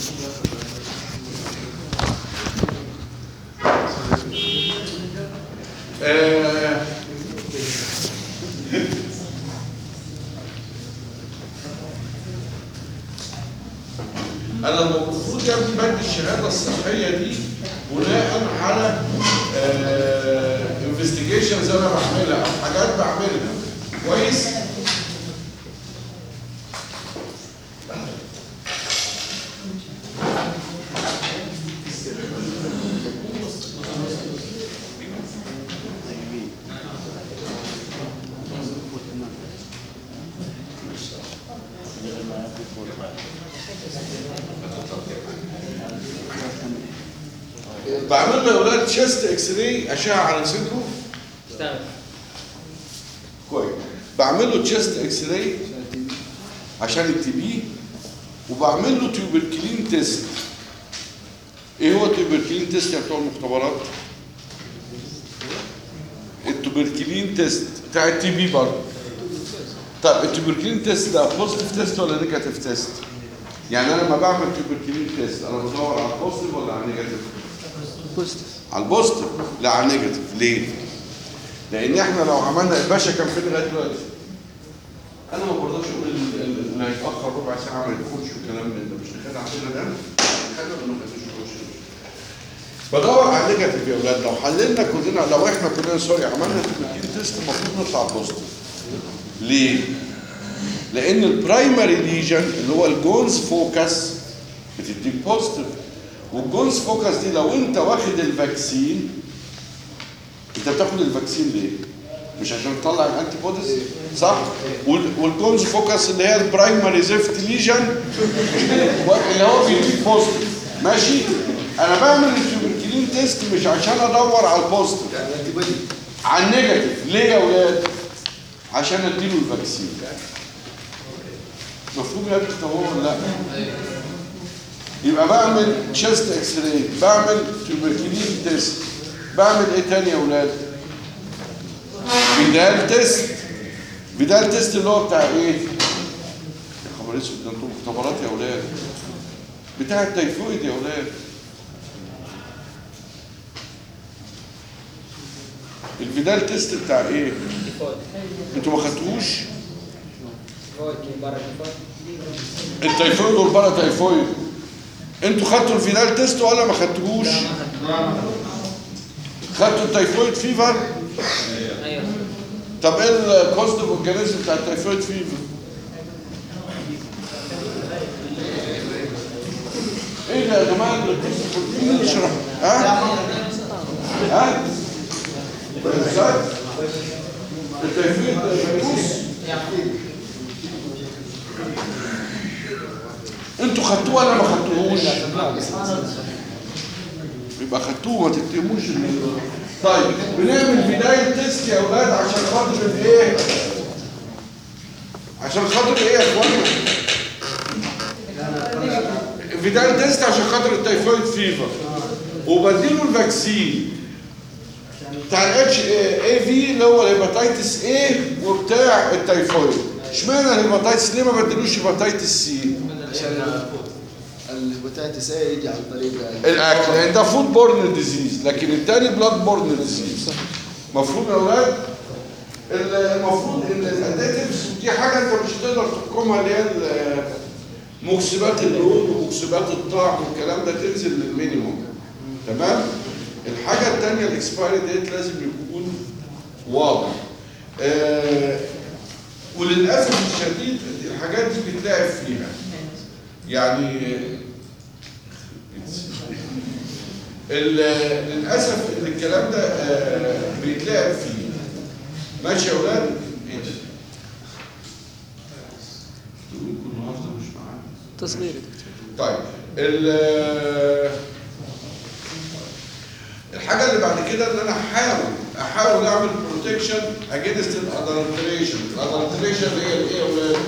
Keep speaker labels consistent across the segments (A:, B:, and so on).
A: أنا المفروض بدي الشهادة الصحية دي بناء على انفستيجيشنز أنا بعملها أو حاجات بعملها كويس؟ بعمل له يا اولاد تشيست اكس راي اشعه على صدره كويس. بعمل له تشيست اكس راي عشان التي بي، وبعمل له تيوبركلين تيست. ايه هو التيوبركلين تيست يا بتوع المختبرات؟ التيوبركلين تيست بتاع التي بي برضه. طب التيوبركلين تيست ده بوزيتيف تيست ولا نيجاتيف تيست؟ يعني انا لما بعمل تيوبركلين تيست انا بدور على البوزيتيف ولا على النيجاتيف؟ بوزيتيف. على البوزيتيف لا على النيجاتيف. ليه؟ لان احنا لو عملنا الباشا كان فين لغايه دلوقتي؟ انا ما برضاش اقول اللي هيتاخر ربع ساعه ما يدخلش وكلام من ده. مش نخلي عندنا ده نخلي ولا ما نخليش يخش. بدور على النيجاتيف يا اولاد. لو حللنا كلنا، لو احنا كلنا سوري عملنا تيوبركلين تيست المفروض نطلع بوزيتيف. ليه؟ لان البرايمري ليجن اللي هو الجونز فوكس بتديك بوزيتيف، والجونز فوكس دي لو انت واخد الفاكسين، انت بتاخد الفاكسين ليه؟ مش عشان تطلع الانتي بوديز صح؟ والجونز فوكس اللي هي البرايمري زفت ليجن اللي هو بيديك بوزيتيف ماشي؟ انا بعمل التيوبركلين تيست مش عشان ادور على البوزيتيف، على النيجاتيف. ليه يا ولاد؟ عشان اديله الفاكسين. مفهوم يا اخوان ولا لا؟ يبقى بعمل تشيست اكس راي، بعمل تيوبركلين تيست، بعمل ايه تاني يا ولاد؟ فيدال تيست. فيدال تيست اللي هو بتاع ايه؟ يا خبر اسود ده انتوا مختبرات يا ولاد. بتاع التيفويد يا ولاد. الفيدال تيست بتاع ايه؟ انتوا ما خدتوش؟ التيفويد والبارا تيفويد. انتوا خدتوا الفيدال تيست ولا ما خدتوهوش؟ خدتوا التيفويد فيفر؟ ايوه. طب ايه الكوست اوف اورجانيزم بتاع التيفويد فيفر؟ ايه ده يا جماعه الكوست اوف نشرح؟ ها؟ ازاي؟ التيفويد فيروس؟ انتوا خدتوه ولا ما خدتوهوش؟ يبقى خدتوه ما تكتموش. طيب بنعمل بداية تيست يا اولاد عشان خاطر الايه؟ عشان خاطر ايه يا اخوانا؟ بداية تيست عشان خاطر التيفويد فيفر، وبديله الفاكسين بتاع الاتش اي في اللي هو الهيباتيتس ايه وبتاع التيفويد. اشمعنى الهيباتيتس؟ ليه ما بدلوش هيباتيتس سي؟
B: عشان الهيباتيتس ايه يجي عن طريق
A: الاكل، لان ده فود بورن ديزيز، لكن الثاني بلاد بورن ديزيز. مفهوم يا اولاد؟ المفروض ان الاديتيفز دي حاجه انت مش هتقدر تحكمها، اللي هي مكسبات اللون ومكسبات الطعم والكلام ده تنزل للمينيموم. تمام؟ الحاجه الثانيه الاكسبايري ديت لازم يكون واضح. وللاسف الشديد الحاجات دي بتلاعب فيها. يعني للاسف ان الكلام ده بيتلعب فيه. ماشي يا اولاد؟ تقولوا النهارده مش معانا
C: تصغير.
A: طيب الحاجه اللي بعد كده ان انا احاول اعمل بروتكشن اجينست الادلتريشن. الادلتريشن هي الايه يا اولاد؟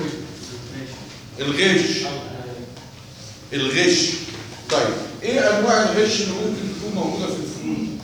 A: الغش. طيب ايه انواع الغش اللي ممكن تكون موجوده في الفنون؟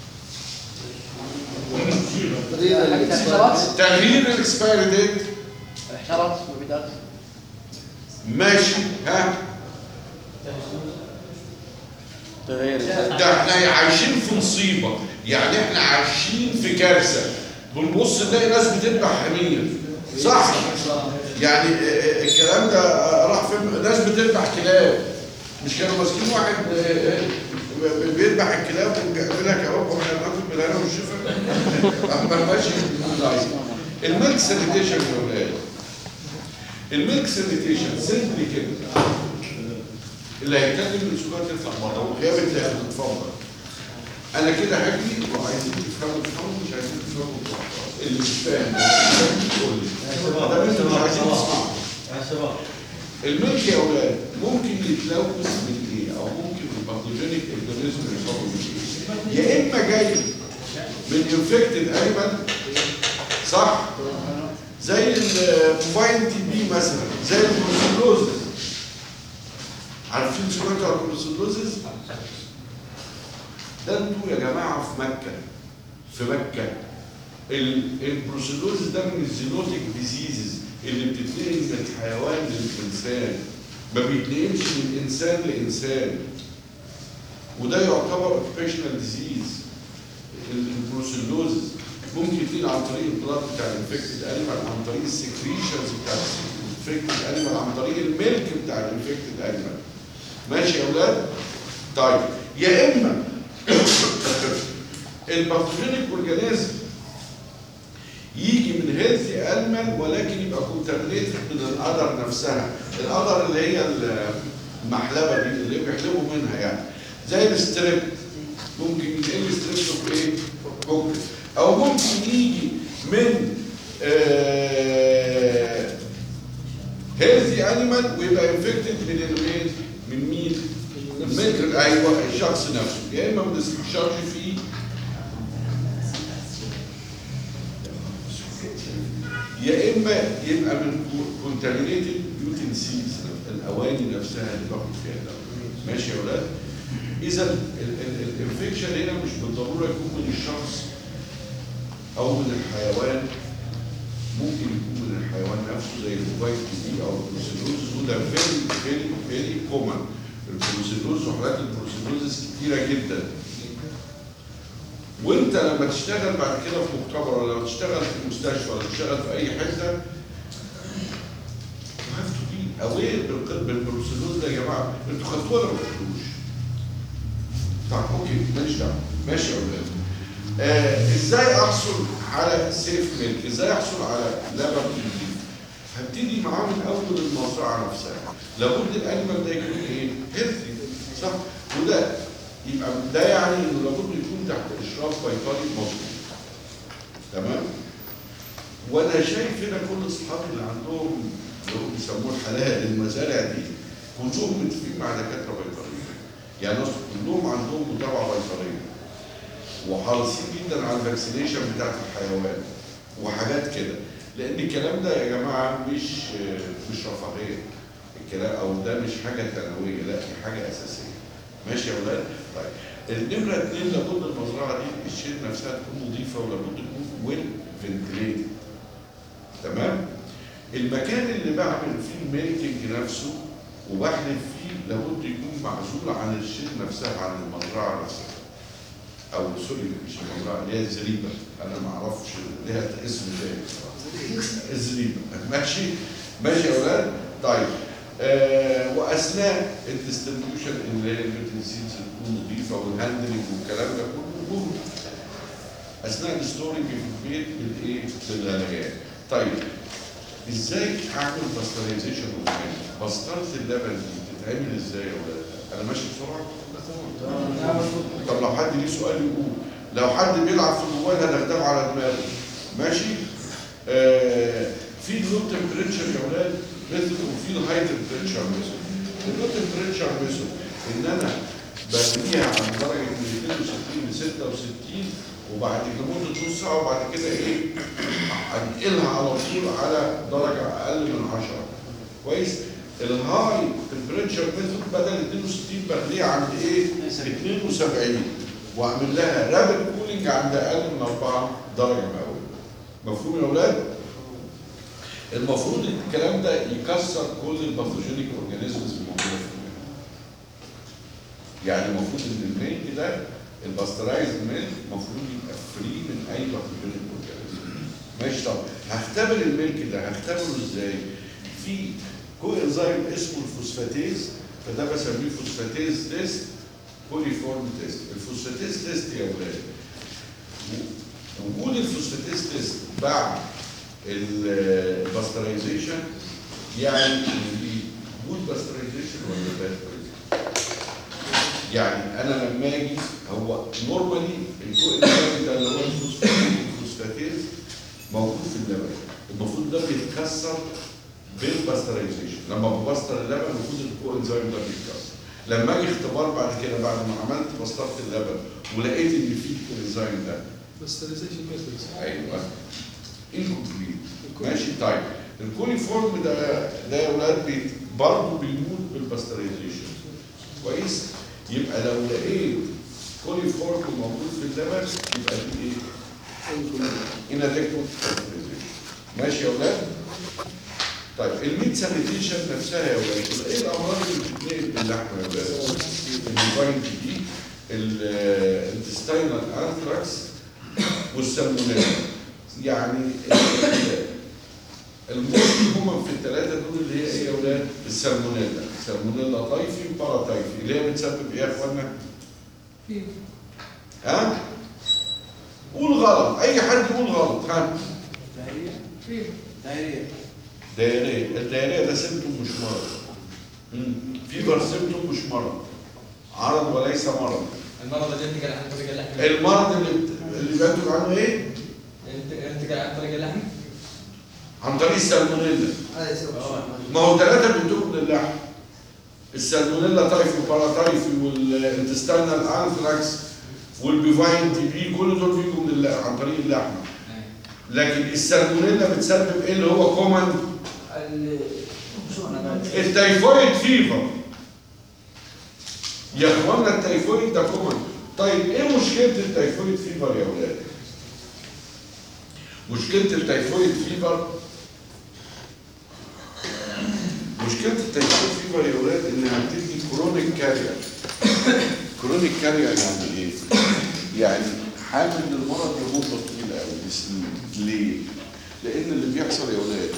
A: تغيير الاكسبايري ديت،
B: احشرات مبيدات.
A: ماشي. ها ده احنا عايشين في مصيبه، يعني احنا عايشين في كارثه. بنبص نلاقي ناس بتذبح حمير، صح؟ يعني الكلام ده راح فين؟ ناس بتذبح كلاب، مش كانوا ماسكين واحد بيذبح الكلاب وبيعمل لك يا رب احنا بناكل بالهنا والشفا؟ ما ماشي. الميلك سانيتيشن يا ولاد، الميلك سانيتيشن سيمبلي كده، اللي هيتكلم من سؤال تطلع بره وغياب التاني اتفضل. انا كده هجري وعايزين تفهموا مش عايزين تفهموا، اللي مش فاهم يقول لي ده انتوا مش عايزين تسمعوا.
C: يا شباب
A: الملك يا اولاد ممكن يتلوث من ايه؟ او ممكن الباثوجينيك اورجانيزم يوصل من ايه؟ يا اما جاي من انفكتد انيمال، صح؟ زي البوفاين تي بي مثلا، زي البروسيلوزز. عارفين سمعتوا عن البروسيلوزز؟ ده انتوا يا جماعه في مكه، في مكه البروسيلوزز ده من الزينوتيك ديزيزز اللي بتتنقل من الحيوان للانسان، ما بيتنقلش من انسان لانسان، وده يعتبر اوكيبيشنال ديزيز. البروسيلوزز ممكن يتنقل عن طريق البلاد بتاع الانفكتد انيمال، عن طريق السكريشنز بتاع الانفكتد انيمال، عن طريق الميلك بتاع الانفكتد انيمال. ماشي يا اولاد؟ طيب يا اما الباثوجينيك اورجانيزم يجي من هيلثي انيمال ولكن يبقى كونتامينيتد من القدر نفسها، القدر اللي هي المحلبه دي اللي بيحلبوا منها، يعني زي الستريب، ممكن ينقل ستريب ايه؟ ممكن، او ممكن يجي من هيلثي انيمال ويبقى انفكتد من الايه؟ من مين؟ من ايوه الشخص نفسه، يا اما من استشارج فيه يا اما يبقى من كونتامينيتد يوتنسيلز، الاواني نفسها اللي باخد فيها الدواء. ماشي يا ولاد؟ اذا الانفكشن هنا مش بالضروره يكون من الشخص او من الحيوان، ممكن يكون من الحيوان نفسه زي البوفاين تي بي او البروسيلوز، وده فيري كومن. البروسيلوز وحالات البروسيلوز كتيره جدا. وانت لما تشتغل بعد كده في مختبر ولا تشتغل في مستشفى ولا تشتغل في اي حته have to be aware بالبروسيلوز ده يا جماعه. انتوا خدتوه ولا ما خدتوش؟ طيب اوكي ماليش دعوه. ماشي يا اولاد. ازاي احصل على سيف ميلك؟ ازاي احصل على لبن نضيف؟ هبتدي معاه من اول المزرعه نفسها. لابد الانيمال ده يكون ايه؟ هيلثي، صح؟ وده يبقى ده يعني انه لابد يكون تحت اشراف بيطري مظبوط. تمام؟ وانا شايف هنا كل اصحابي اللي عندهم اللي هم بيسموه الحلال المزارع دي كلهم متفقين مع دكاتره بيطريين. يعني كلهم عندهم متابعه بيطريه. وحريصين جدا على الفاكسينيشن بتاعت الحيوان وحاجات كده، لان الكلام ده يا جماعه مش رفاهيه. الكلام او ده مش حاجه ثانويه، لا دي حاجه اساسيه. ماشي يا ولاد؟ طيب النمره 2 لابد المزرعه دي الشيء نفسها تكون نظيفه ولابد تكون ويل فنتليتد. تمام؟ المكان اللي بعمل فيه الميلكينج نفسه وبحلب فيه لابد يكون معزول عن الشيء نفسها، عن المزرعه نفسها. او سوري مش المزرعه اللي هي الزريبه، انا ما اعرفش ليها اسم تاني بصراحه. الزريبه. ماشي؟ ماشي يا ولاد؟ طيب واثناء الديستريبيوشن اللي هي اليوتنسيلز تكون نظيفه والهاندلنج والكلام ده كله اثناء الستورنج في البيت بالايه؟ بالغليان. طيب ازاي اعمل باسترايزيشن اوف ميلك؟ بسطره اللبن دي بتتعمل ازاي يا ولاد؟ انا ماشي بسرعه؟ طب لو حد ليه سؤال يقول، لو حد بيلعب في الموبايل هنخدمه على دماغه. ماشي؟ في اللو تمبريتشر يا ولاد ميثود وفي الهاي تمبريتشر ميثود. اللو تمبريتشر ميثود ان انا برميها عن درجه من 62 ل 66 وبعد لمده نص ساعه وبعد كده ايه؟ انقلها على طول على درجه اقل من 10. كويس؟ الهاي تمبريتشر ميثود بدل 62 بخليها عند ايه؟ 72 واعمل لها رابد كولينج عند اقل من 4 درجه مئويه. مفهوم يا اولاد؟ المفروض الكلام ده يكسر كل الباثوجينيك اورجانيزمز الموجوده في المعده. يعني المفروض ان الميلك ده الباسترايز ميلك المفروض يبقى فري من اي باثوجينيك اورجانيزم. ماشي. طب هختبر الميلك ده هختبره ازاي؟ في كو انزيم اسمه الفوسفاتيز، فده بسميه فوسفاتيز تيست كوليفورم تيست. الفوسفاتيز تيست يا ولاد وجود الفوسفاتيز تيست بعد الباسترايزيشن يعني وجود باسترايزيشن ولا باسترايزيشن؟ يعني انا لما اجي هو نورمالي الكوانزيم ده اللي هو الفوسفاتيز موجود في اللبن، المفروض ده بيتكسر بالباسترايزيشن. لما ببستر اللبن المفروض الكوانزيم ده بيتكسر. لما اجي اختبار بعد كده بعد ما عملت بسطرت اللبن ولقيت ان في الكوانزيم ده
C: باسترايزيشن ميثودز.
A: ايوه انكمبليت. ماشي. طيب الكوليفورم ده يا ولاد برضه بيموت بالباسترايزيشن. كويس؟ يبقى لو لقيت كوليفورم موجود في اللبن يبقى دي ايه؟ inadequate fertilization. ماشي يا ولاد؟ طيب الميت سانيتيشن نفسها يا ولاد ايه الامراض اللي بتتنقل باللحمه يا ولاد؟ الفاين دي الانتستينال انثراكس والسالمونيلا. يعني الموت هما في الثلاثه دول اللي هي ايه يا ولاد؟ السالمونيلا، سالمونيلا طيفي وباراتايفي اللي هي بتسبب ايه يا اخوانا؟ ها؟ قول غلط، اي حد يقول غلط. ها؟ دايريه. الدايريه ده سيمتوم مش مرض. فيبر سيمتوم مش مرض، عرض وليس مرض.
D: المرض اللي ينتج عن طريق اللحم.
A: المرض اللي بينتج عنه ايه؟
D: ينتج عن طريق اللحم.
A: عن طريق السالمونيلا. ما هو ثلاثه بينتجوا من اللحم. السالمونيلا تايفي وباراتايفي والانتستينال انثراكس والبيفاين تي بي كل دول بيجوا من عن طريق اللحم. لكن السالمونيلا بتسبب ايه اللي هو كومن؟ التيفويد فيفر. يا اخوانا التيفويد ده كومن. طيب ايه مشكله التيفويد فيفر يا ولاد؟ مشكله التيفويد فيفر يا ولاد انها بتدي كرونيك كارير. كرونيك كارير يعني ايه؟ يعني حامل للمرض لمده طويله قوي بسنين. ليه؟ لان اللي بيحصل يا ولاد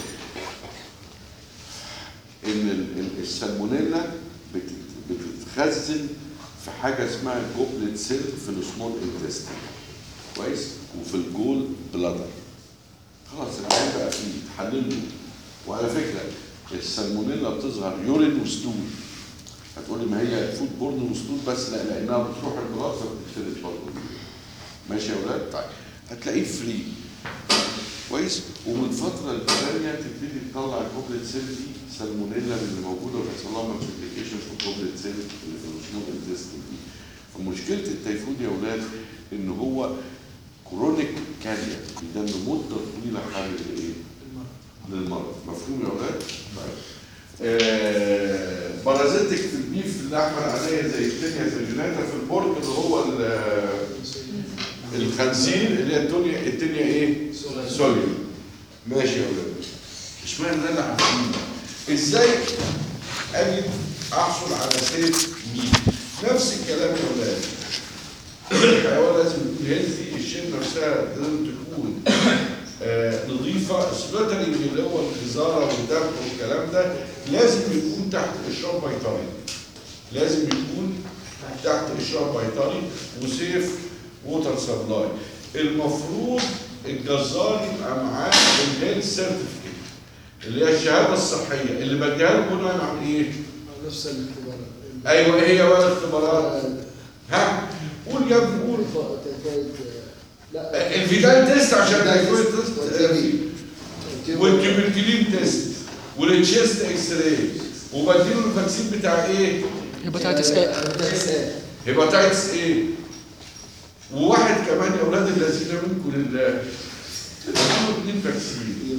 A: ان السالمونيلا بتتخزن في حاجه اسمها الجوبلت سيل في السمول انتستين. كويس؟ وفي الجول بلادر. خلاص العين بقى فيه تحلله. وعلى فكره السالمونيلا بتظهر يورين وستول. هتقولي ما هي فود بورن وستول بس، لا لانها بتروح البلاد فبتتفرد برضه. ماشي يا ولاد؟ طيب هتلاقيه فري. كويس؟ ومن فتره للثانيه تبتدي تطلع الجوبلت سيل دي سالمونيلا من اللي موجوده وتحصل لها مالتيبليكيشن في الجوبلت سيل اللي في السمول انتستين دي. فمشكله التيفود يا ولاد ان هو كرونيك كارير بيدم مده طويله حامل لايه؟ للمرض. مفهوم يا ولاد؟ طيب. بارازيتك في البيف في اللحمه العاديه زي التنيا فيجيناتا في البورك اللي هو الخنزير اللي هي التنيا ايه؟ سوليوم. ماشي يا ولاد. اشمعنى ده اللي عارفينه؟ ازاي اجي احصل على سيف ميت؟ نفس الكلام يا ولاد. الحيوان لازم يكون هيلثي، الشين نفسها لازم تكون نظيفه، السلوتري اللي هو الجزاره والدم والكلام ده لازم يكون تحت اشراف بيطري. لازم يكون تحت اشراف بيطري وسيف ووتر سبلاي. المفروض الجزار يبقى معاه الهيلث سيرتيفيكيت اللي هي الشهاده الصحيه اللي بديها له بناء على ايه؟
B: نفس الاختبارات.
A: ايوه ايه هي بقى الاختبارات؟ ها؟ قول يا ابني قول.
B: لا
A: الفيتال تيست عشان التيفويد تيست والتيوبركلين تيست والتشيست اكس راي وبديله الفاكسين بتاع ايه؟
C: هيباتيتس ايه.
A: هيباتيتس ايه؟ وواحد كمان يا اولاد الذين منكم لله اديله 2 فاكسين.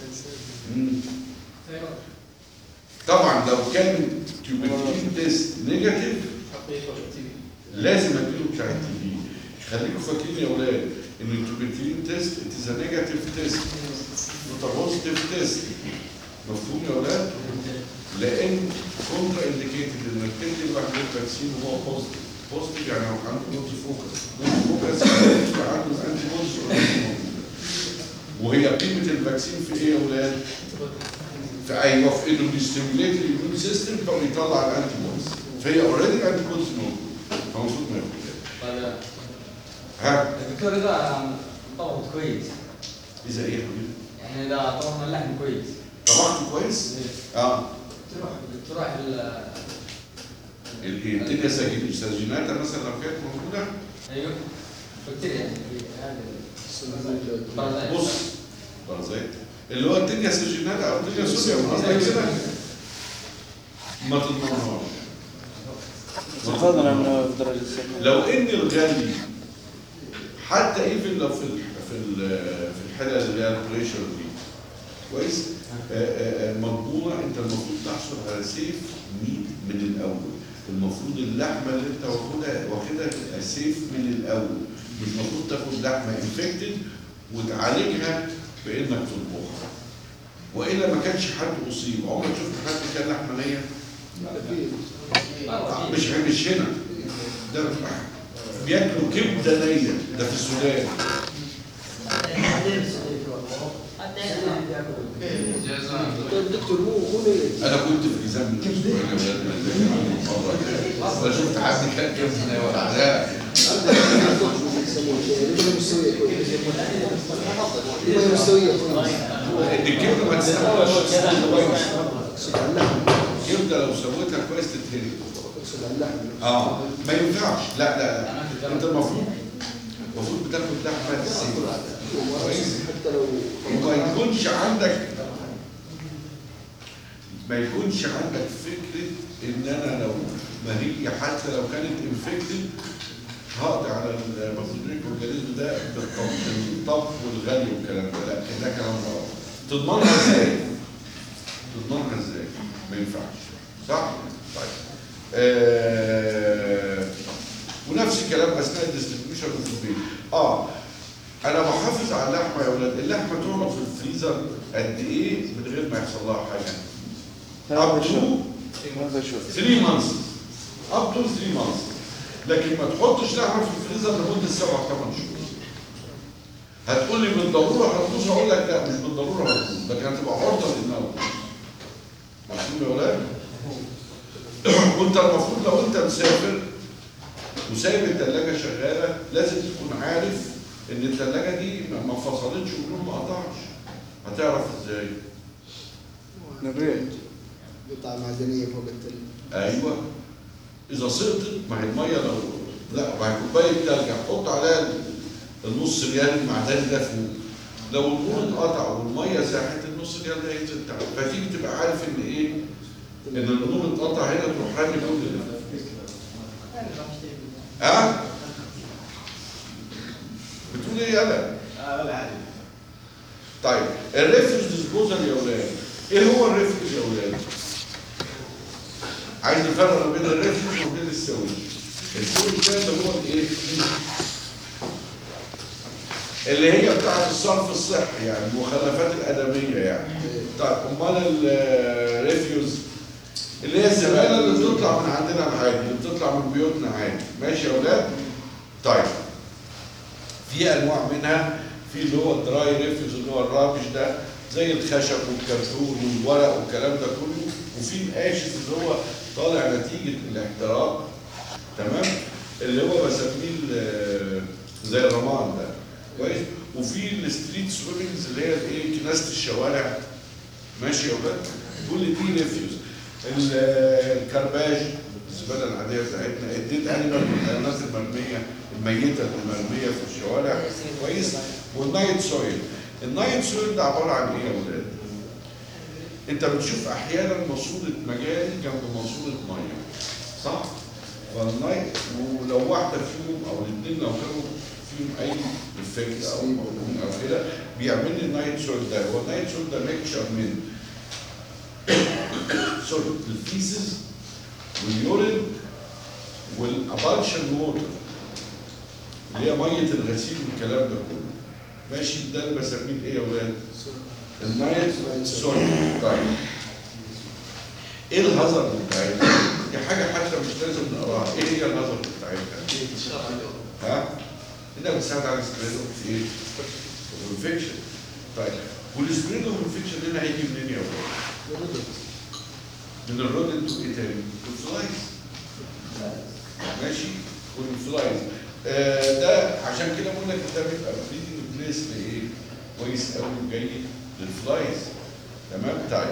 A: طبعا لو كان تيوبركلين تيست نيجاتيف لازم اديله بتاع التي بي. خليكم فاكرين يا اولاد ان التوبركلين تيست از نيجاتيف تيست، نوت بوزيتيف تيست. مفهوم يا ولاد؟ لان كونترا انديكيتد انك تدي الواحد فاكسين وهو بوزيتيف يعني هو عنده مولتي فوكس يبقى عنده انتي بوديز وهي قيمه الفاكسين في ايه يا ولاد؟ في ايوه في انه بيستيميوليت الاميون سيستم فبيطلع الانتي بوديز فهي اوريدي الانتي بوديز موجوده فالمفروض ما ياخدهاش.
D: طيب
A: ها؟
D: الدكتور اذا طبخت كويس
A: اذا ايه يا حبيبي؟
D: يعني اذا طبخنا اللحم كويس
A: طبخته كويس؟ اه
D: تروح
A: الدنيا سجينات مثلا لو كانت موجوده
D: ايوه بكتيريا يعني
A: بص بارازيت اللي هو الدنيا سجينات او الدنيا سوريا قصدك كده ما تضمنهاش
E: فضلا عن درجة السكر.
A: لو ان الغالي حتى ايفن لو في الحاله اللي هي البريشر دي كويس مضمونه انت المفروض تحصل على سيف ميت من الاول المفروض اللحمه اللي انت واخدها تبقى سيف من الاول مش المفروض تاخد لحمه انفكتد وتعالجها بانك تطبخها والا ما كانش حد اصيب عمرك شفت حد كان لحمه نيه؟ مش هنا ده بياكلوا كبده نيه ده في السودان
B: دكتور هو ليه؟
A: انا كنت في جيزان من اسبوعين مره شفت حد كان كبده نيه ولا الكبده ما تستحملش الكبده لو سويتها كويس تتهري ما ينفعش لا انت المفروض بتاخد لحمه سيئه كويس وما يكونش عندك فكره ان انا لو ما هي حتى لو كانت انفكتد هقضي على الباثوجينيك اورجانيزم ده بالطبخ والغلي والكلام ده لا ده كلام غلط تضمنها ازاي؟ ما ينفعش صح؟ طيب ونفس الكلام اثناء الديستريبيوشن في البيت انا بحافظ على اللحمه يا اولاد اللحمه تقعد في الفريزر قد ايه من غير ما يحصل لها حاجه؟ up to 3 months up to 3 months لكن ما تحطش لحمه في الفريزر لمده 7 أو 8 شهور هتقول لي بالضروره هتبوظ هقول لك لا مش بالضروره هتبوظ لكن هتبقى عرضه لانها تبوظ مفهوم يا ولاد؟ وانت المفروض لو انت مسافر وسايب الثلاجه شغاله لازم تكون عارف ان الثلاجه دي ما فصلتش والنور ما قطعش هتعرف ازاي؟
E: نبريد
B: قطعة معدنية فوق التل.
A: ايوه اذا سقطت ما هي الميه لو لا مع كوبايه ثلج هتحط عليها النص ريال المعدني ده فوق لو النور اتقطع والميه ساحت النص ريال ده هينزل تحت فتيجي تبقى عارف ان ايه؟ ان النور اتقطع هنا تروح رامي كل ده بتقول ايه يالا؟ طيب الريفيوز ديسبوزال يا اولاد ايه هو الريفيوز يا اولاد؟ عايز نفرق ما بين الريفيوز وبين السوي السوي ده اللي هو الايه؟ اللي هي بتاعت الصرف الصحي يعني المخلفات الادميه يعني طيب امال الريفيوز اللي هي الزباله اللي بتطلع من عندنا عادي اللي بتطلع من بيوتنا عادي ماشي يا اولاد؟ طيب في انواع منها في اللي هو الدراي ريفيوز اللي هو الرابش ده زي الخشب والكرتون والورق والكلام ده كله وفي الاشز اللي هو طالع نتيجه الاحتراق تمام اللي هو بسميه زي الرمان ده كويس وفي الستريت سويمنجز اللي هي الايه كناسه الشوارع ماشي يا اولاد كل دي ريفيوز الكرباج الزباله العاديه بتاعتنا الديد انيمال الحيوانات المرميه الميته المرميه في الشوارع كويس والنايت سويل النايت سويل ده عباره عن ايه يا اولاد؟ انت بتشوف احيانا ماسوره مجاري جنب ماسوره ميه صح؟ فالنايت ولو واحده فيهم او الاثنين لو كانوا فيهم اي افكت او مضمون او كده بيعمل لي النايت سويل ده هو النايت سويل ده ميكشر من سوري الفيسز واليورين والابالشن ووتر اللي هي ميه الغسيل والكلام ده كله ماشي ده اللي بسميه ايه يا ولاد؟ النايت سوري. طيب ايه الهازارد بتاعتها؟ دي حاجه حتى مش لازم نقراها. ايه هي الهازارد بتاعتها؟ ها؟ انها بتساعد على السبريد اوف ايه؟ انفكشن. طيب والسبريد اوف انفكشن هنا هيجي منين يا ولاد؟ من الرودنت وايه تاني؟ والفلايز. ماشي؟ والفلايز. ده عشان كده بقول لك ده بيبقى بريدنج بليس لايه؟ كويس قوي وجيد للفلايز. تمام؟ طيب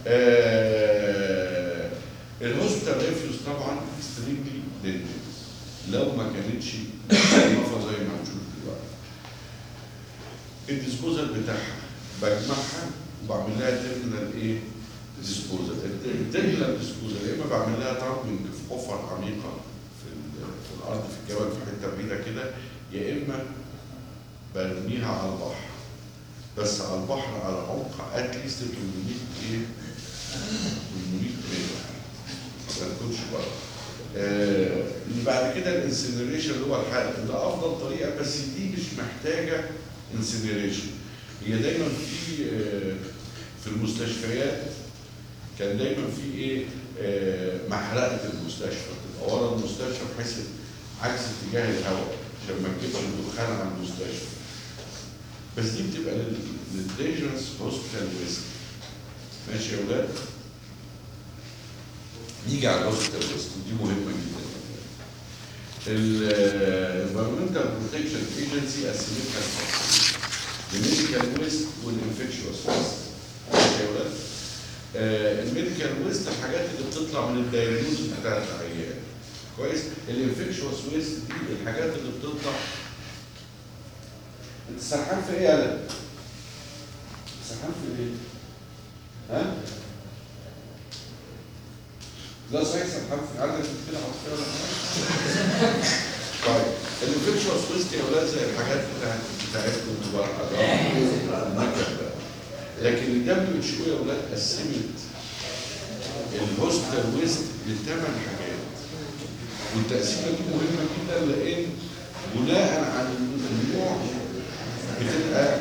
A: الهوسبيتال ريفيوز طبعا اكستريملي دينجرس لو ما كانتش مصنفه زي ما هنشوف دلوقتي. الديسبوزال بتاعها بجمعها وبعمل لها تيرمينال ايه؟ ديسبوزال. التيرمينال ديسبوزال يا اما بعمل لها ترامبنج في حفر عميقه في الارض في الجبل في حته بعيده كده، يا اما برميها على البحر. بس على البحر على عمق اتليست 800 ايه؟ 800 متر. ما تكونش بره. اللي بعد كده الانسينريشن اللي هو الحرق، ده افضل طريقه بس دي مش محتاجه انسينريشن. هي دايما في المستشفيات كان دايما في ايه؟ محرقه المستشفى تبقى ورا المستشفى بحيث عكس اتجاه الهواء عشان ما تجيبش الدخان على المستشفى. بس دي بتبقى للدينجرس هوسبيتال ويست. ماشي يا ولاد؟ نيجي على الهوسبيتال ويست ودي مهمه جدا. الانفيرمنتال بروتكشن ايجنسي قسمتها الميديكال ويست والانفكشوس ويست. ماشي يا ولاد؟ الميديكال ويست الحاجات اللي بتطلع من الدايجنوز بتاعت العيان. كويس؟ الانفكشوس ويست دي الحاجات اللي بتطلع. انت سرحان في ايه يا ولد؟ سرحان في ايه؟ ها؟ لا صحيح سرحان في عندك كده عاطفيه ولا حاجه؟ طيب الانفكشوس ويست يا ولاد زي الحاجات بتاعتكم تبقى النكد ده. لكن الدبليو اتش او يا ولاد قسمت الهوسبيتال ويست لثمان حاجات. والتقسيمه دي مهمه جدا لان بناء على النوع بتبقى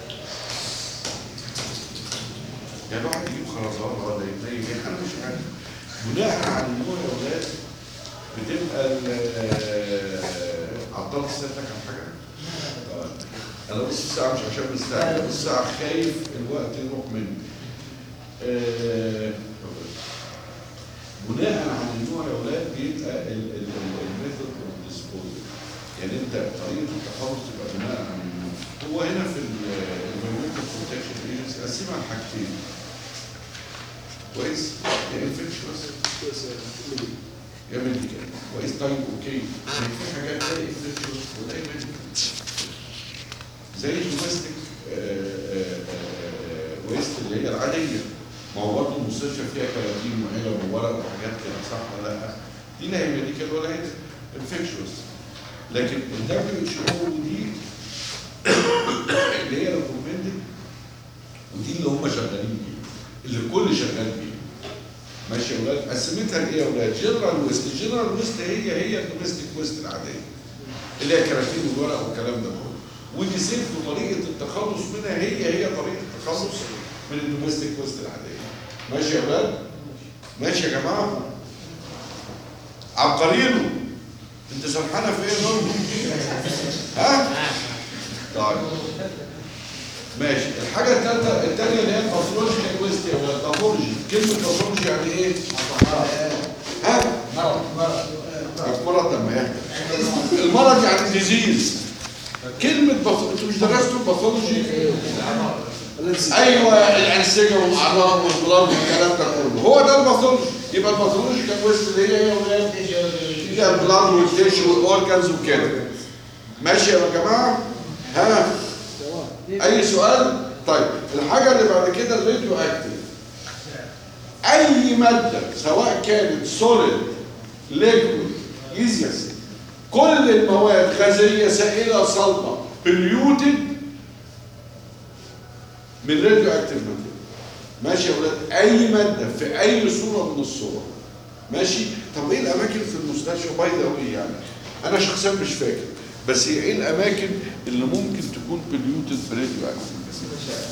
A: يا الواحد يجيب خرزانه ولا يتنيم انا مش عارف. بناء على النوع يا ولاد بتبقى عطلت سيادتك عن حاجه؟ انا بص الساعه مش عشان مستعجل، بص الساعه خايف الوقت يروح مني. بناء على النوع يا ولاد بيبقى الميثود اوف ديسبوزل. يعني انت طريقه التخلص تبقى بناء على النوع. هو هنا في الانفيرمنتال بروتكشن ايجنسي قسمها لحاجتين. كويس؟ يا انفكشوس يا ميديكال. كويس؟ طيب اوكي. يعني في حاجات زي انفكشوس وزي ميديكال. زي الدومستيك ويست اللي هي العاديه. ما هو برضه المستشفى فيها كراتين وعلب وورق وحاجات كده صح ولا لا؟ دي لا هي ميديكال ولا هي انفكشوس. لكن الدبليو اتش او دي اللي هي ريكومندد ودي اللي هم شغالين بيها، اللي الكل شغال بيها. ماشي يا ولاد؟ قسمتها لايه يا ولاد؟ جنرال ويست. الجنرال ويست هي الدومستيك ويست العاديه اللي هي كراتين والورق والكلام ده كله. ودي سيف وطريقه التخلص منها هي طريقه التخلص من الدومستيك ويست العاديه. ماشي يا ولاد؟ ماشي يا جماعه؟ عبقرينه انت سرحانه في ايه برضه؟ ها؟ طيب ماشي. الحاجه الثانيه اللي هي الباثولوجيكال ويست يا ولاد. باثولوجي، كلمه باثولوجي يعني ايه؟ ها؟ مرض لما يهدى. المرض يعني ديزيز. كلمه انتوا مش درستوا الباثولوجي؟ ايوه الانسجه والاعراض والبلاد والكلام ده كله هو ده الباثولوجي. يبقى الباثولوجيكال ويست اللي هي ولاد فيها البلاد والتيشو والاورجنز وكده. ماشي يا جماعه؟ ها؟ اي سؤال؟ طيب الحاجه اللي بعد كده الراديو اكتيف. اي ماده سواء كانت سوليد ليكويد يزيس كل المواد غازيه سائله صلبه بليوتد من راديو اكتيف ماتيريال. ماشي يا ولاد؟ اي ماده في اي صوره من الصور. ماشي؟ طب ايه الاماكن في المستشفى باي ذا واي يعني؟ انا شخصيا مش فاكر بس ايه الاماكن اللي ممكن تكون بليوتد براديو اكتيف.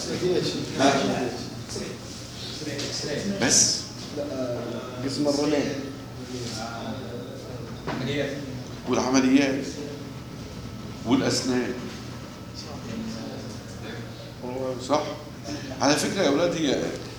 A: بس
B: لا
E: قسم الرنين
D: عمليات.
A: والعمليات والاسنان. صح؟ على فكره يا اولاد هي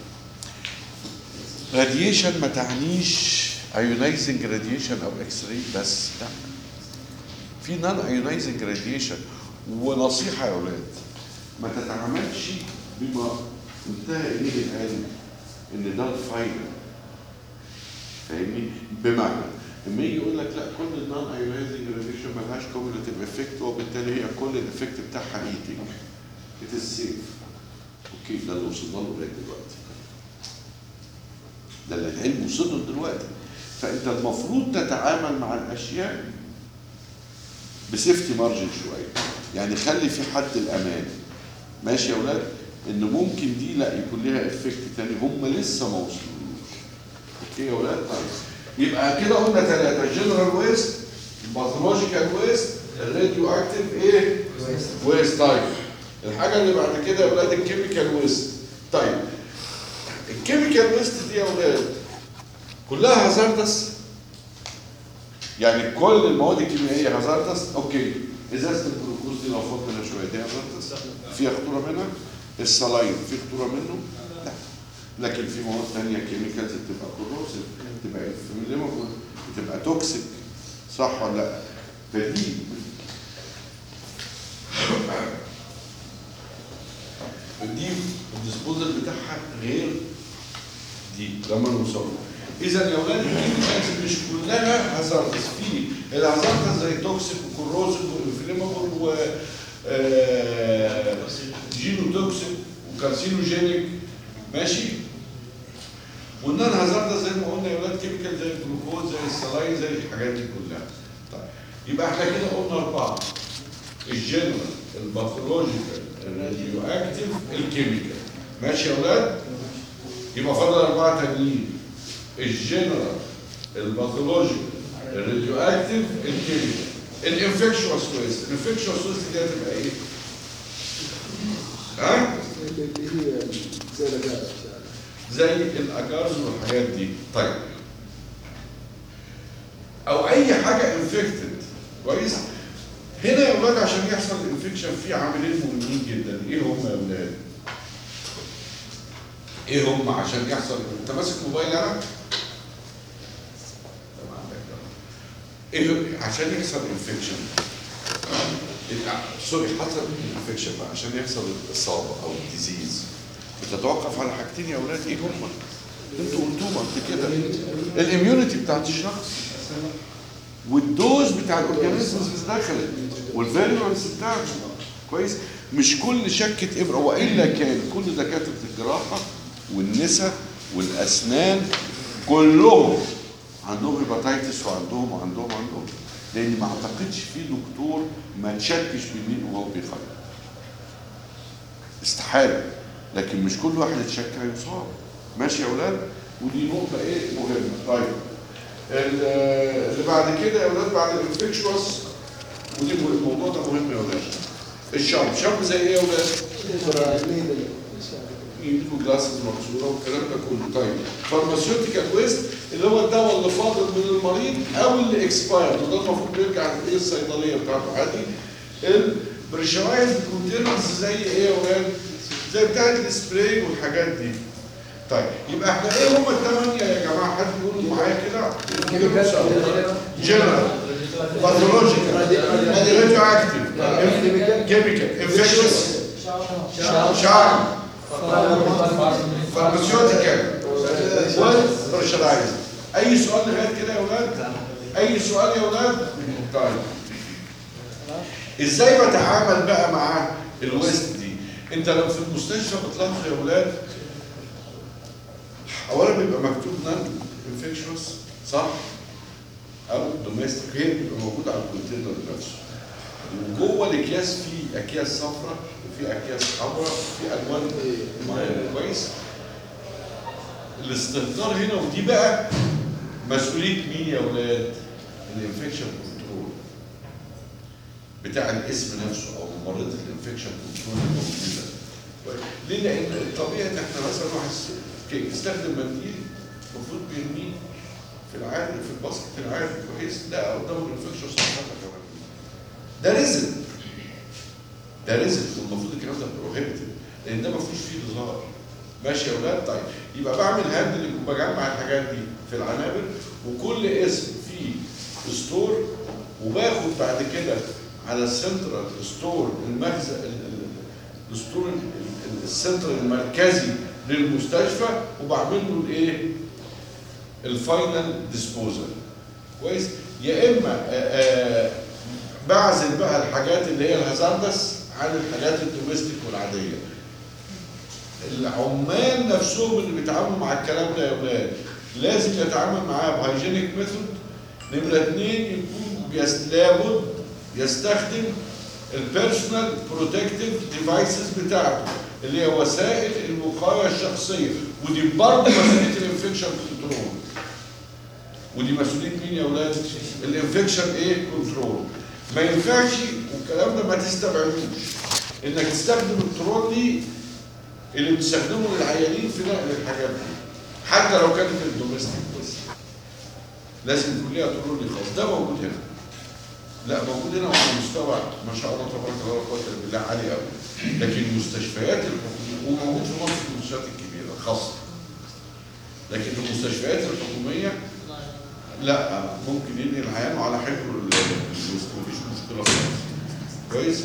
A: راديشن ما تعنيش ايونايزنج راديشن او اكس راي بس، لا، في نون ايونايزنج راديشن. ونصيحه يا اولاد ما تتعاملش بما انتهى اليه العلم ان ده الفاينل، فاهمني؟ بمعنى لما يجي يقول لك لا كل النون ايونايزنج راديشن مالهاش كوميوليتيف افكت وبالتالي هي كل الافكت بتاعها ايتنج ات از سيف. اوكي، ده اللي وصلنا له لغايه دلوقتي، ده اللي العلم وصل له دلوقتي. فانت المفروض تتعامل مع الاشياء بسيفتي مارجن شويه، يعني خلي في حد الامان. ماشي يا اولاد؟ ان ممكن دي لا يكون لها افكت تاني هم لسه ما وصلوش. اوكي يا اولاد؟ طيب يبقى كده قلنا ثلاثه: جنرال ويست، الباثولوجيكال ويست، الراديو اكتيف ايه؟ ويست. طيب الحاجه اللي بعد كده يا اولاد الكيميكال ويست. طيب الكيميكال ويست دي يا اولاد كلها هازاردس، يعني كل المواد الكيميائيه هازاردس. اوكي، ازازه الجلوكوز دي لو فض منها شويه دي هازاردس، فيها خطوره منها. الصلاين في خطوره منه؟ لا. لكن في مواد ثانيه كيميكالز بتبقى كوروسيف، بتبقى انفلاماتوري، بتبقى توكسيك، صح ولا لا؟ فدي الديسبوزل بتاعها غير دي لما نوصل. اذا يا اولاد الكيميكالز مش كلها هازاردس، في الهازاردس زي توكسيك وكوروسيف وانفلاماتوري و جينوتوكسيك وكارسينوجينيك، ماشي؟ والنون هازاردس زي ما قلنا يا اولاد كيميكال زي الجلوكوز زي السلاين زي الحاجات دي كلها. طيب يبقى احنا كده قلنا 4: الجنرال، الباثولوجيكال، الراديو اكتيف، الكيميكال. ماشي يا اولاد؟ يبقى فاضل 4 تانيين: الجنرال، الباثولوجيكال، الراديو اكتيف، الكيميكال. الانفكشوس ويست، الانفكشوس ويست دي هتبقى ايه؟ ها؟
B: اللي هي زي الأجازة
A: زي الاجارز والحاجات دي. طيب او اي حاجه انفكتد، كويس؟ هنا يا اولاد عشان يحصل انفكشن في عاملين مهمين جدا. ايه هم يا اولاد؟ ايه هم عشان يحصل؟ انت ماسك موبايل انا؟ ايه عشان يحصل انفكشن؟ سوري، حصل انفكشن بقى عشان يحصل الاصابه او الديزيز بتتوقف على حاجتين يا اولاد. ايه هم؟ انتوا قلتوهم قبل كده: الاميونيتي بتاعت الشخص، والدوز بتاع الاورجانيزمز اللي دخلت، والفيرولنس بتاعته. كويس؟ مش كل شكه ابره، والا كان كل دكاتره الجراحه والنساء والاسنان كلهم عندهم هيباتيتس وعندهم لان ما اعتقدش في دكتور ما تشكش بمين وهو بيخيط، استحاله. لكن مش كل واحد يتشك هيصاب. ماشي يا اولاد؟ ودي نقطه ايه مهمه. طيب اللي بعد كده يا اولاد بعد الانفكشوس، ودي الموضوع ده مهم يا اولاد: الشرب زي ايه يا اولاد؟ يجيبوا جلاسز مكسوره والكلام ده كله. طيب فارماسيوتيكال ويست اللي هو الدواء اللي فاضل من المريض او اللي اكسبايرد، وده المفروض بيرجع لايه الصيدليه بتاعته عادي. البريشرايزد كونتينرز زي ايه يا اولاد؟ زي بتاعت السبراي والحاجات دي. طيب يبقى احنا ايه هم الثمانيه يا جماعه؟ حد يقول معايا كده؟ جنرال، باثولوجيكال، راديو اكتيف، كيميكال، انفكشوس، شعر، فارماسيوتيكال، والبريشرايز. اي سؤال لغايه كده يا اولاد؟ اي سؤال يا اولاد؟ طيب ازاي بتعامل بقى مع الويست دي؟ انت لو في المستشفى بتلاحظ يا اولاد اولا بيبقى مكتوب نون انفكشوس، صح؟ او دوميستيك، هي بيبقى موجود على الكونتينر نفسه، وجوه الاكياس في اكياس صفراء وفي اكياس حمراء وفي الوان كويس. الاستهتار هنا، ودي بقى مسؤوليه مين يا اولاد؟ الانفكشن كنترول. بتاع الاسم نفسه او ممرضه الانفكشن كنترول الموجوده. ليه؟ لان الطبيعي ان احنا مثلا واحد يستخدم منديل المفروض بيرميه في العادي في الباسكت العادي كويس، لا قدامه الانفكشن صحتها كمان. ده رزق. ده رزق والمفروض الكلام ده بروهيبتد لان ده ما فيهوش فيه هزار. ماشي يا اولاد؟ طيب يبقى بعمل هاندلنج وبجمع الحاجات دي في العنابر، وكل اسم فيه ستور، وباخد بعد كده على السنترال ستور المخزن الستور السنتر المركزي للمستشفى، وبعمل له الايه؟ الفاينل ديسبوزال. كويس؟ يا اما بعزل بقى الحاجات اللي هي الهازاردس عن الحاجات الدوميستيك والعاديه. العمال نفسهم اللي بيتعاملوا مع الكلام ده يا اولاد لازم يتعامل معاه بهايجينيك ميثود. نمره 2 يكون لابد يستخدم البيرسونال بروتكتيف ديفايسز بتاعته اللي هي وسائل الوقايه الشخصيه، ودي برضه مسؤوليه الانفكشن كنترول. ودي مسؤوليه مين يا اولاد؟ الانفكشن ايه؟ كنترول. ما ينفعش والكلام ده ما تستبعدوش انك تستخدم الترولي اللي بتستخدمه للعيانين في نقل الحاجات دي حتى لو كانت الدوميستيك بس. لازم يكون ليها ترولي خاص. ده موجود هنا. لا موجود هنا على مستوى ما شاء الله تبارك الله وقوة بالله عالي قوي. لكن المستشفيات الحكومية وموجود في مصر في المستشفيات الكبيرة الخاصة. لكن المستشفيات الحكومية لا ممكن ينقل عيانه على حجر الوسط مفيش مشكلة خالص. كويس؟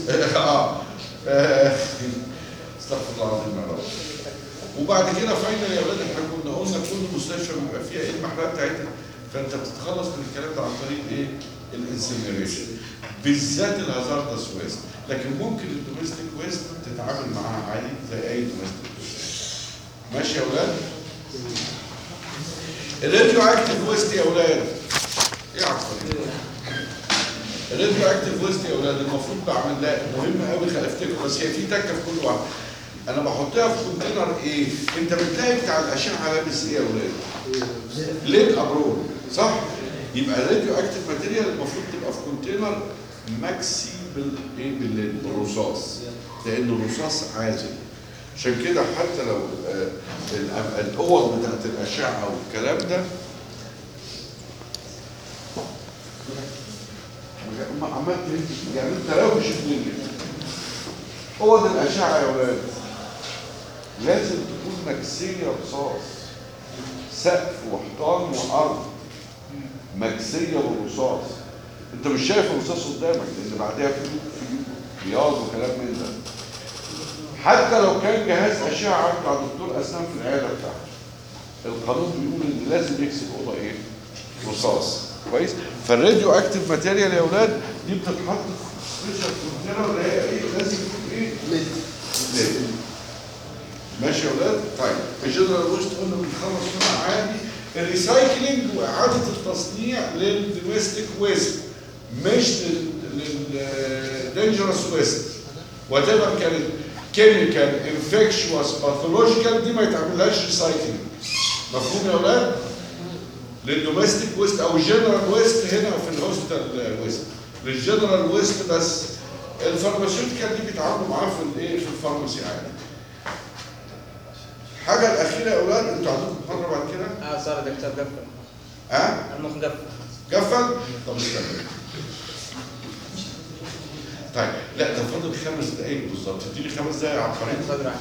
A: استغفر الله العظيم يا رب. وبعد كده فاينل يا اولاد احنا كنا قلنا كل مستشفى بيبقى فيها ايه المحلات بتاعتها، فانت بتتخلص من الكلام ده عن طريق ايه؟ الانسينيريشن بالذات الهازاردس ويست. لكن ممكن الدوميستيك ويست تتعامل معاها عادي زي اي دوميستيك ويست. ماشي يا اولاد؟ الراديو اكتيف ويست يا اولاد ايه عفوا؟ الراديو اكتيف ويست يا اولاد المفروض بعمل لها مهم قوي خلفتكم بس هي في تكه في كل واحد. انا بحطها في كونتينر ايه؟ انت بتلاقي بتاع الاشعه لابس ايه يا اولاد؟ ليد ابرون صح؟ يبقى الراديو اكتيف ماتيريال المفروض تبقى في كونتينر ماكسي بالرصاص لان الرصاص عازل. عشان كده حتى لو الاوض بتاعت الاشعه والكلام ده عملت يعني انت لو مش الدنيا اوض الاشعه يا ولاد لازم تكون مكسيه رصاص، سقف وحيطان وارض مكسيه بالرصاص. انت مش شايف الرصاص قدامك لان بعدها في بياض وكلام من ده. حتى لو كان جهاز اشعه بتاع دكتور اسنان في العياده بتاعته القانون بيقول ان لازم يكسب اوضه ايه؟ رصاص. كويس؟ فالراديو اكتيف ماتيريال يا اولاد دي بتتحط في سبيشال كونتينر اللي هي ايه؟ لازم يكون ايه؟ ليد. ماشي يا اولاد؟ طيب الجنرال ويست قلنا بنخلص منها عادي. الريسايكلينج واعاده التصنيع للدوميستيك ويست مش للدينجرس ويست. وتبقى كانت كيميكال انفكشوس باثولوجيكال دي ما يتعملهاش ريسايكلينج. مفهوم يا اولاد؟ للدوميستيك ويست او الجنرال ويست هنا في الهوستال ويست. للجنرال ويست بس. الفارماسيوتيكال دي بيتعاملوا معاه في الايه؟ في الفارماسي عادي. الحاجه الاخيره يا اولاد انتوا عندكم محاضره بعد كده؟
F: صار دكتور قفل. المخ قفل.
A: قفل؟ طب استنى. طيب لا ده فاضل 5 دقايق بالظبط، اديني 5 دقايق يا عبقري.
F: صدر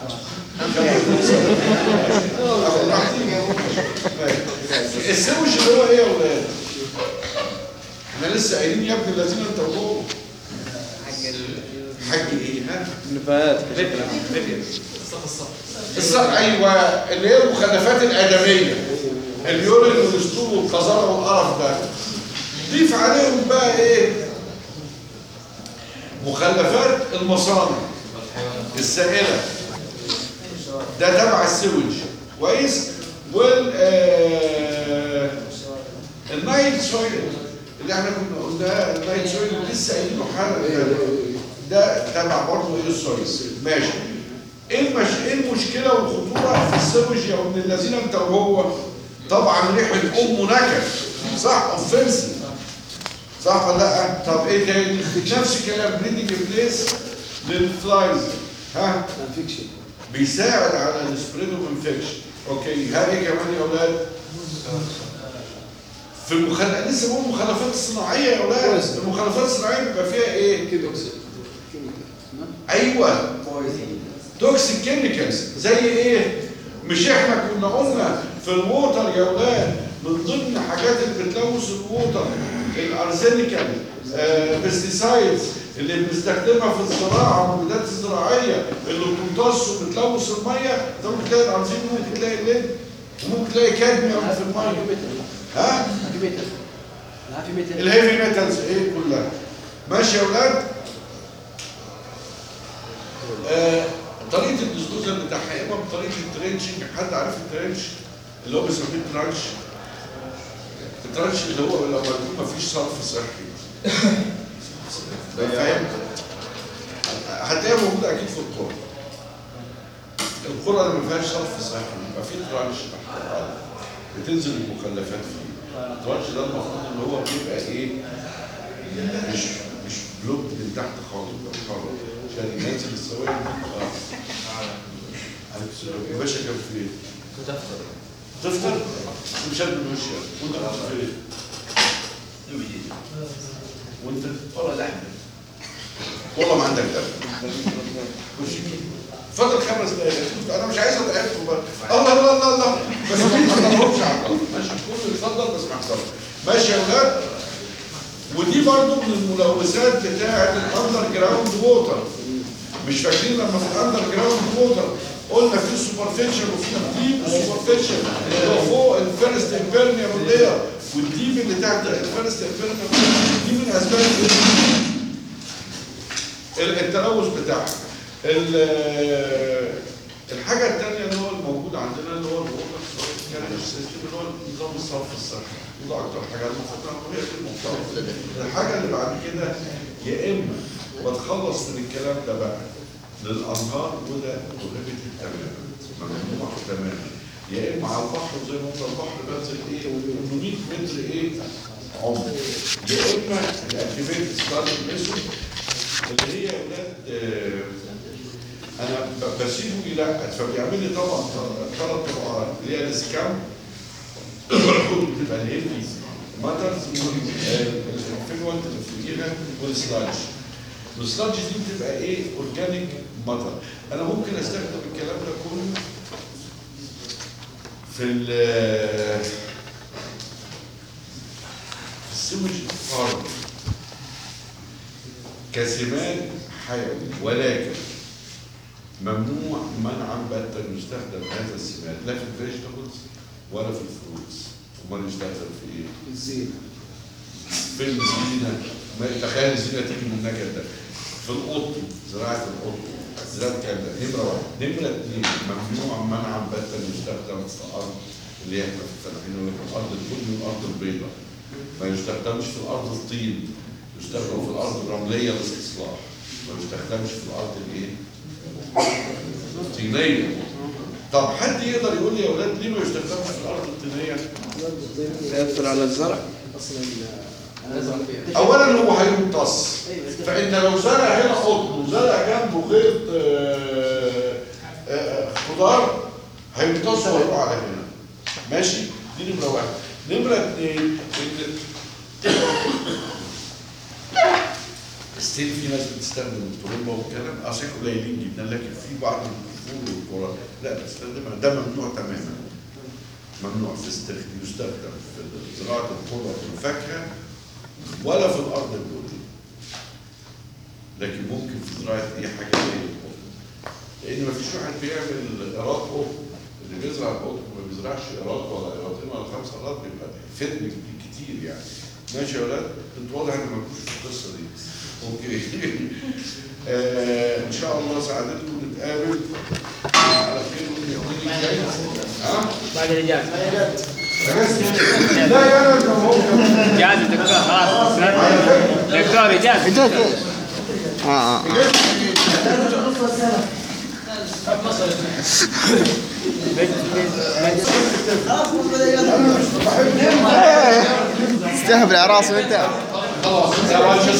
A: السوش اللي هو ايه يا اولاد؟ احنا لسه قايلين يا ابن الذين انت وهو حاج ايه؟ ها؟
E: نفايات
A: الصح ايوه اللي هي المخلفات الادميه اليورين والاسطول والقذاره والقرف ده. ضيف عليهم بقى ايه؟ مخلفات المصانع السائله ده تبع السويج. كويس؟ وال النايت سويل اللي احنا كنا قلناه النايت سويل لسه قايلينه حالا ده تبع برضه ايه السويل. ماشي. ايه المشكله والخطوره في السويج يا ابن الذين انت وهو؟ طبعا ريحه امه نكد صح؟ اوفنسيف. صح ولا لا؟ طب ايه تاني؟ نفس الكلام بريدنج بليس للفلايز. ها؟
B: انفكشن.
A: بيساعد على السبريد اوف انفكشن. اوكي، ها ايه كمان يا اولاد؟ في لسه بقول المخلفات الصناعيه يا اولاد. المخلفات الصناعيه بيبقى فيها ايه؟
B: كيميكال.
A: ايوه توكسيك كيميكالز. زي ايه؟ مش احنا كنا قلنا في الووتر يا اولاد من ضمن الحاجات اللي بتلوث الووتر الارسينيكال بيستيسايدز اللي بنستخدمها في الزراعه والمبيدات الزراعيه اللي بتمتص وبتلوث الميه. ده ممكن تلاقي الارزين، ممكن تلاقي الليد، وممكن تلاقي كادميوم في الميه. ها؟ الهيفي ميتالز ايه كلها. ماشي يا اولاد؟ طريقه الديسبوزال بتاعها يا اما بطريقه الترنشنج. حد عارف الترنش اللي هو بيسميه الترانش؟ الترانش اللي هو لما يكون مفيش صرف صحي. فاهم؟ هتلاقيها موجوده اكيد في القرى. القرى اللي ما فيهاش صرف صحي يبقى في ترانش تحت الارض بتنزل المخلفات فيه. الترانش ده المفروض ان هو بيبقى ايه؟ مش بلوك من تحت خالص بالخالص عشان ينزل السوائل يا باشا. كان في ايه؟ تفطر؟ مش قد الوش يعني. وانت كنت في ايه؟ وانت؟ والله لحم. والله ما عندك دم. خش فضل 5 دقايق. انا مش عايز اتعبكم بقى. الله الله الله الله. بس ما تحضرهمش على الارض. ماشي كله يتفضل بس ما يحضرش. ماشي يا اولاد؟ ودي برضو من الملوثات بتاعه الاندر جراوند ووتر. مش فاكرين لما في الاندر جراوند ووتر قلنا في سوبرفيشال وفي ديب سوبرفيشال اللي هو فوق الفيرست امبيرميبل لاير والديب اللي تحت الفيرست امبيرميبل. دي من اسباب التلوث بتاعها. الحاجه الثانيه اللي هو الموجود عندنا اللي هو الووتر ستورج سيستم اللي هو نظام الصرف الصحي. وده اكتر حاجه المفروض هي المختلفه. الحاجه اللي بعد كده يا اما بتخلص من الكلام ده بقى للانهار وده prohibited تماما ممنوع تماما. يا اما على البحر زي ما قلنا البحر بنزل ايه 800 متر ايه عمق. يا اما الاكتيفيتي ستارت ميثود اللي هي يا اولاد انا بسيبه يلقط فبيعمل لي طبعا 3 طبقات اللي هي السكام بتبقى الهيفي ماترز الفينوانت اللي فوقيها والسلاج. السلاج دي بتبقى ايه؟ اورجانيك ماتر. انا ممكن استخدم الكلام ده كله في السوج فارم كسمان حيوي، ولكن ممنوع منعا باتا يستخدم هذا السمان لا في الفيجيتابلز ولا في الفروتس. امال يستخدم في ايه؟
B: في الزينه.
A: في الزينه. تخيل الزينه تيجي من النجد ده. في القطن، زراعه القطن، زراعه الكلام ده. نمره 1. نمره 2 ممنوع منعا باتا يستخدم في الارض اللي هي احنا فاتحينه في الارض البني والارض البيضاء. ما يستخدمش في الارض الطين، يستخدم في الارض الرمليه للاستصلاح. ما يستخدمش في الارض الايه؟ الطينيه. طب حد يقدر يقول لي يا اولاد ليه ما يستخدمش في الارض الطينيه؟
E: يأثر على الزرع.
A: اولا هو هيمتص. فانت لو زرع هنا قطن وزرع جنبه غيط خضار هيمتص ويروح على هنا. ماشي؟ دي نمره 1. نمره 2 ستيل في ناس بتستخدم الترمبه والكلام اصل قليلين جدا، لكن في بعض الفول والكرات لا بتستخدمها. ده ممنوع تماما. ممنوع يستخدم في زراعه الخضر والفاكهه ولا في الارض البنية. لكن ممكن في زراعه اي حاجه زي القطن. لان مفيش واحد بيعمل ايراد قطن. اللي بيزرع القطن ما بيزرعش ايراد ولا ايرادين ولا 5 ايراد، بيبقى فتن كتير يعني. ماشي يا ولاد؟ انتوا واضح ان ما كنتوش في القصه دي. اوكي. ان شاء الله سعادتكم نتقابل على خير ونبتدي الجاي. ها؟
F: بعد الاجازه.
A: لا يا رجل هو
F: اجازه دكتور خلاص. دكتور اجازه.
B: استهبل على راسي وانت.
A: خلاص يا راجل